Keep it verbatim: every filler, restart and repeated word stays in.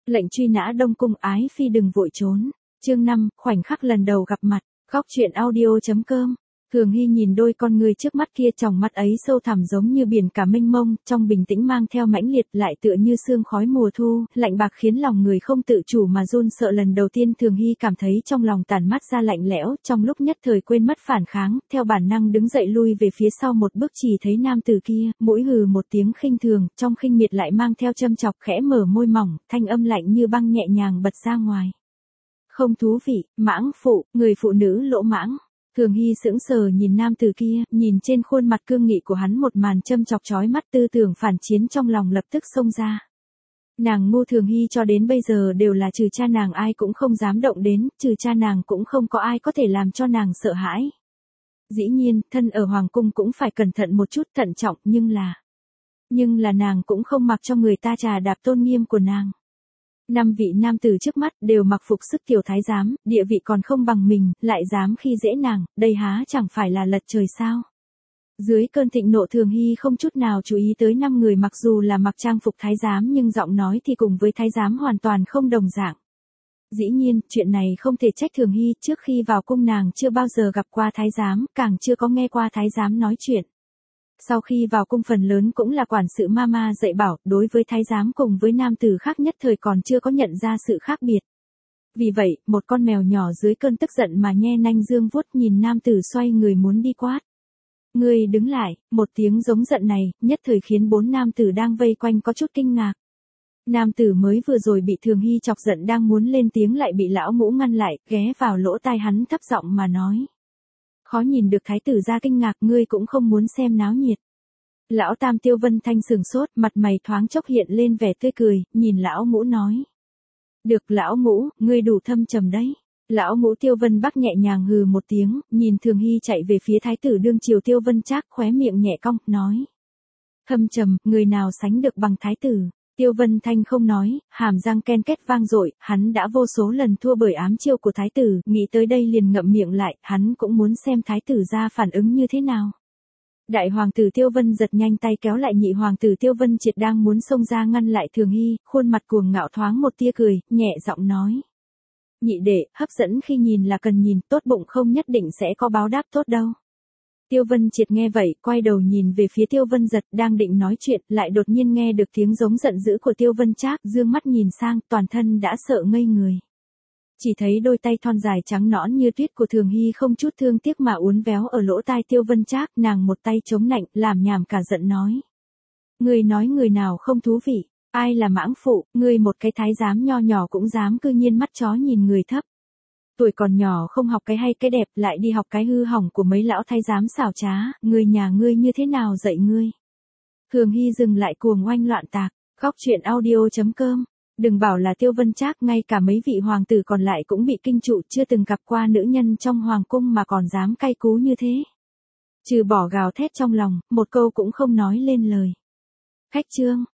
Lệnh truy nã Đông Cung ái phi đừng vội trốn. Chương năm, khoảnh khắc lần đầu gặp mặt. Góc truyện audio.com. Thường Hy nhìn đôi con người trước mắt kia, tròng mắt ấy sâu thẳm giống như biển cả mênh mông, trong bình tĩnh mang theo mãnh liệt, lại tựa như sương khói mùa thu, lạnh bạc khiến lòng người không tự chủ mà run sợ. Lần đầu tiên Thường Hy cảm thấy trong lòng tản mát ra lạnh lẽo, trong lúc nhất thời quên mất phản kháng, theo bản năng đứng dậy lui về phía sau một bước, chỉ thấy nam tử kia, mũi hừ một tiếng khinh thường, trong khinh miệt lại mang theo châm chọc, khẽ mở môi mỏng, thanh âm lạnh như băng nhẹ nhàng bật ra ngoài. Không thú vị, mãng phụ, người phụ nữ lỗ mãng. Thường Hy sững sờ nhìn nam tử kia, nhìn trên khuôn mặt cương nghị của hắn một màn châm chọc chói mắt, tư tưởng phản chiến trong lòng lập tức xông ra. Nàng ngu Thường Hy cho đến bây giờ đều là trừ cha nàng ai cũng không dám động đến, trừ cha nàng cũng không có ai có thể làm cho nàng sợ hãi. Dĩ nhiên, thân ở hoàng cung cũng phải cẩn thận một chút, thận trọng, nhưng là... Nhưng là nàng cũng không mặc cho người ta trà đạp tôn nghiêm của nàng. Năm vị nam tử trước mắt đều mặc phục sức tiểu thái giám, địa vị còn không bằng mình, lại dám khi dễ nàng, đây há chẳng phải là lật trời sao. Dưới cơn thịnh nộ, Thường Hy không chút nào chú ý tới năm người mặc dù là mặc trang phục thái giám nhưng giọng nói thì cùng với thái giám hoàn toàn không đồng dạng. Dĩ nhiên, chuyện này không thể trách Thường Hy, trước khi vào cung nàng chưa bao giờ gặp qua thái giám, càng chưa có nghe qua thái giám nói chuyện. Sau khi vào cung phần lớn cũng là quản sự mama dạy bảo, đối với thái giám cùng với nam tử khác nhất thời còn chưa có nhận ra sự khác biệt. Vì vậy, một con mèo nhỏ dưới cơn tức giận mà nhe nanh dương vuốt nhìn nam tử xoay người muốn đi quát. Ngươi đứng lại, một tiếng giống giận này, nhất thời khiến bốn nam tử đang vây quanh có chút kinh ngạc. Nam tử mới vừa rồi bị Thường Hy chọc giận đang muốn lên tiếng lại bị lão mũ ngăn lại, ghé vào lỗ tai hắn thấp giọng mà nói. Khó nhìn được thái tử ra kinh ngạc, ngươi cũng không muốn xem náo nhiệt. Lão tam Tiêu Vân Thanh sừng sốt, mặt mày thoáng chốc hiện lên vẻ tươi cười, nhìn lão ngũ nói. Được lão ngũ, ngươi đủ thâm trầm đấy. Lão ngũ Tiêu Vân Bắc nhẹ nhàng hừ một tiếng, nhìn Thường Hy chạy về phía thái tử đương triều Tiêu Vân Trác, khóe miệng nhẹ cong, nói. Thâm trầm, người nào sánh được bằng thái tử. Tiêu Vân Thanh không nói, hàm răng ken két vang dội, hắn đã vô số lần thua bởi ám chiêu của thái tử, nghĩ tới đây liền ngậm miệng lại, hắn cũng muốn xem thái tử ra phản ứng như thế nào. Đại hoàng tử Tiêu Vân giật nhanh tay kéo lại nhị hoàng tử Tiêu Vân Triệt đang muốn xông ra ngăn lại Thường Hy, khuôn mặt cuồng ngạo thoáng một tia cười, nhẹ giọng nói. Nhị đệ, hấp dẫn khi nhìn là cần nhìn, tốt bụng không nhất định sẽ có báo đáp tốt đâu. Tiêu Vân Triệt nghe vậy, quay đầu nhìn về phía Tiêu Vân Giật đang định nói chuyện, lại đột nhiên nghe được tiếng giống giận dữ của Tiêu Vân Trác, dương mắt nhìn sang, toàn thân đã sợ ngây người. Chỉ thấy đôi tay thon dài trắng nõn như tuyết của Thường Hy không chút thương tiếc mà uốn véo ở lỗ tai Tiêu Vân Trác, nàng một tay chống nạnh, làm nhảm cả giận nói. Người nói người nào không thú vị, ai là mãng phụ, ngươi một cái thái giám nho nhỏ cũng dám cư nhiên mắt chó nhìn người thấp. Tuổi còn nhỏ không học cái hay cái đẹp, lại đi học cái hư hỏng của mấy lão thái giám xảo trá, người nhà ngươi như thế nào dạy ngươi. Thường Hy dừng lại cuồng oanh loạn tạc, góc truyện audio.com. Đừng bảo là Tiêu Vân Trác, ngay cả mấy vị hoàng tử còn lại cũng bị kinh trụ, chưa từng gặp qua nữ nhân trong hoàng cung mà còn dám cay cú như thế. Trừ bỏ gào thét trong lòng, một câu cũng không nói lên lời. Khách trương,